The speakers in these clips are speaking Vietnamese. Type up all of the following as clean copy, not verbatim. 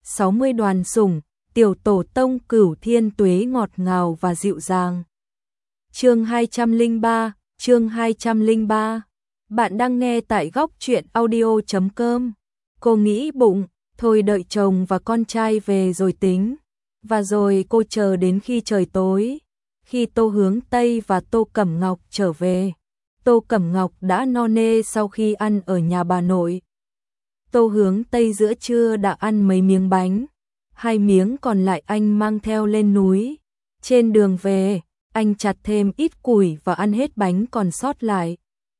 60 đoàn sủng, tiểu tổ tông Cửu Thiên Tuế ngọt ngào và dịu dàng. Chương 203. Bạn đang nghe tại góc truyện audio.com. Cô nghĩ bụng, thôi đợi chồng và con trai về rồi tính. Và rồi cô chờ đến khi trời tối. Khi Tô Hướng Tây và Tô Cẩm Ngọc trở về, Tô Cẩm Ngọc đã no nê sau khi ăn ở nhà bà nội. Tô Hướng Tây giữa trưa đã ăn mấy miếng bánh, 2 miếng còn lại anh mang theo lên núi. Trên đường về, anh chặt thêm ít củi và ăn hết bánh còn sót lại.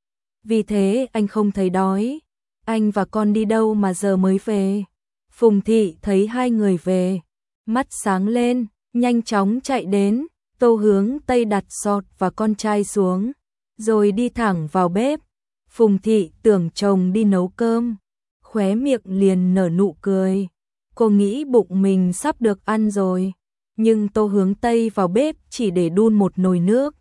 Vì thế anh không thấy đói. Anh và con đi đâu mà giờ mới về? Phùng Thị thấy hai người về, mắt sáng lên, nhanh chóng chạy đến. Tô Hướng Tây đặt sọt và con trai xuống, rồi đi thẳng vào bếp. Phùng Thị tưởng chồng đi nấu cơm, khóe miệng liền nở nụ cười. Cô nghĩ bụng mình sắp được ăn rồi, nhưng Tô Hướng Tây vào bếp chỉ để đun một nồi nước.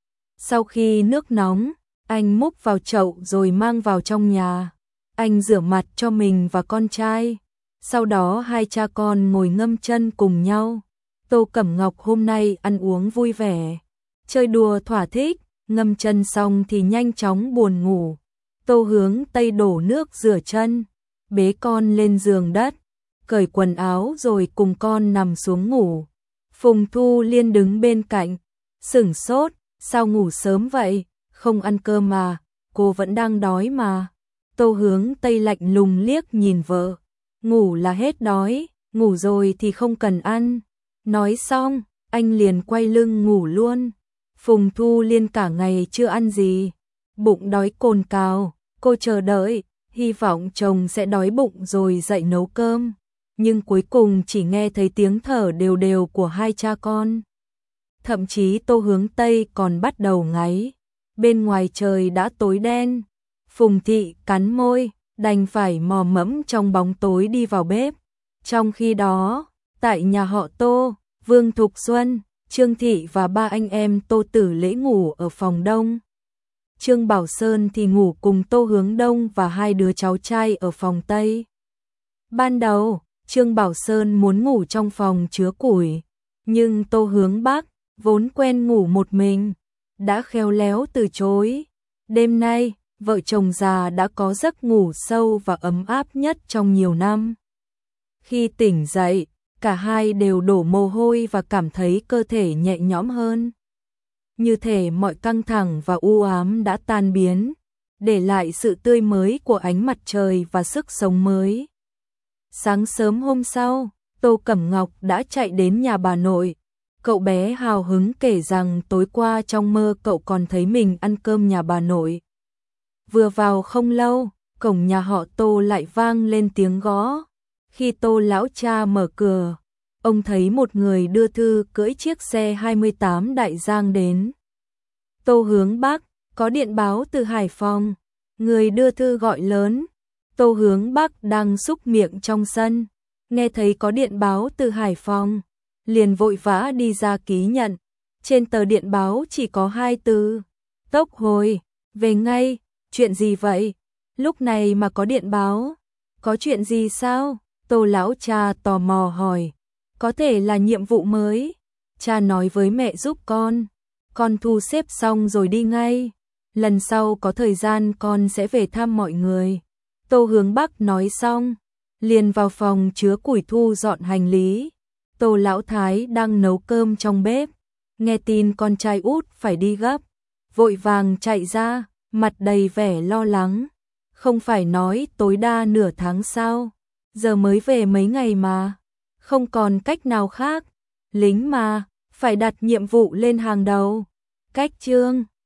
Sau khi nước nóng, anh múc vào chậu rồi mang vào trong nhà. Anh rửa mặt cho mình và con trai. Sau đó hai cha con ngồi ngâm chân cùng nhau. Tô Cẩm Ngọc hôm nay ăn uống vui vẻ, chơi đùa thỏa thích, ngâm chân xong thì nhanh chóng buồn ngủ. Tô Hướng Tây đổ nước rửa chân, bế con lên giường đất, cởi quần áo rồi cùng con nằm xuống ngủ. Phùng Thu Liên đứng bên cạnh, sửng sốt, sao ngủ sớm vậy, không ăn cơm mà, cô vẫn đang đói mà. Tô Hướng Tây lạnh lùng liếc nhìn vợ, ngủ là hết đói, ngủ rồi thì không cần ăn. Nói xong, anh liền quay lưng ngủ luôn. Phùng Thu Liên cả ngày chưa ăn gì, bụng đói cồn cào, cô chờ đợi, hy vọng chồng sẽ đói bụng rồi dậy nấu cơm. Nhưng cuối cùng chỉ nghe thấy tiếng thở đều đều của hai cha con. Thậm chí Tô Hướng Tây còn bắt đầu ngáy. Bên ngoài trời đã tối đen. Phùng Thị cắn môi, đành phải mò mẫm trong bóng tối đi vào bếp. Trong khi đó, tại nhà họ Tô, Vương Thục Xuân, Trương Thị và ba anh em Tô Tử Lễ ngủ ở phòng đông. Trương Bảo Sơn thì ngủ cùng Tô Hướng Đông và hai đứa cháu trai ở phòng Tây. Ban đầu, Trương Bảo Sơn muốn ngủ trong phòng chứa củi, nhưng Tô Hướng Bắc, vốn quen ngủ một mình, đã khéo léo từ chối. Đêm nay, vợ chồng già đã có giấc ngủ sâu và ấm áp nhất trong nhiều năm. Khi tỉnh dậy, cả hai đều đổ mồ hôi và cảm thấy cơ thể nhẹ nhõm hơn. Như thể mọi căng thẳng và u ám đã tan biến, để lại sự tươi mới của ánh mặt trời và sức sống mới. Sáng sớm hôm sau, Tô Cẩm Ngọc đã chạy đến nhà bà nội. Cậu bé hào hứng kể rằng tối qua trong mơ cậu còn thấy mình ăn cơm nhà bà nội. Vừa vào không lâu, cổng nhà họ Tô lại vang lên tiếng gõ. Khi Tô lão cha mở cửa, ông thấy một người đưa thư cưỡi chiếc xe 28 đại giang đến. Tô Hướng Bắc, có điện báo từ Hải Phòng. Người đưa thư gọi lớn. Tô Hướng Bắc đang xúc miệng trong sân, nghe thấy có điện báo từ Hải Phòng, liền vội vã đi ra ký nhận. Trên tờ điện báo chỉ có 2 từ: tốc hồi, về ngay. Chuyện gì vậy? Lúc này mà có điện báo? Có chuyện gì sao? Tô lão cha tò mò hỏi. Có thể là nhiệm vụ mới. Cha nói với mẹ giúp con thu xếp xong rồi đi ngay. Lần sau có thời gian con sẽ về thăm mọi người. Tô Hướng Bắc nói xong, liền vào phòng chứa củi thu dọn hành lý. Tô lão thái đang nấu cơm trong bếp, nghe tin con trai út phải đi gấp, vội vàng chạy ra, mặt đầy vẻ lo lắng. Không phải nói tối đa nửa tháng sao? Giờ mới về mấy ngày mà, không còn cách nào khác. Lính mà, phải đặt nhiệm vụ lên hàng đầu. Cách chương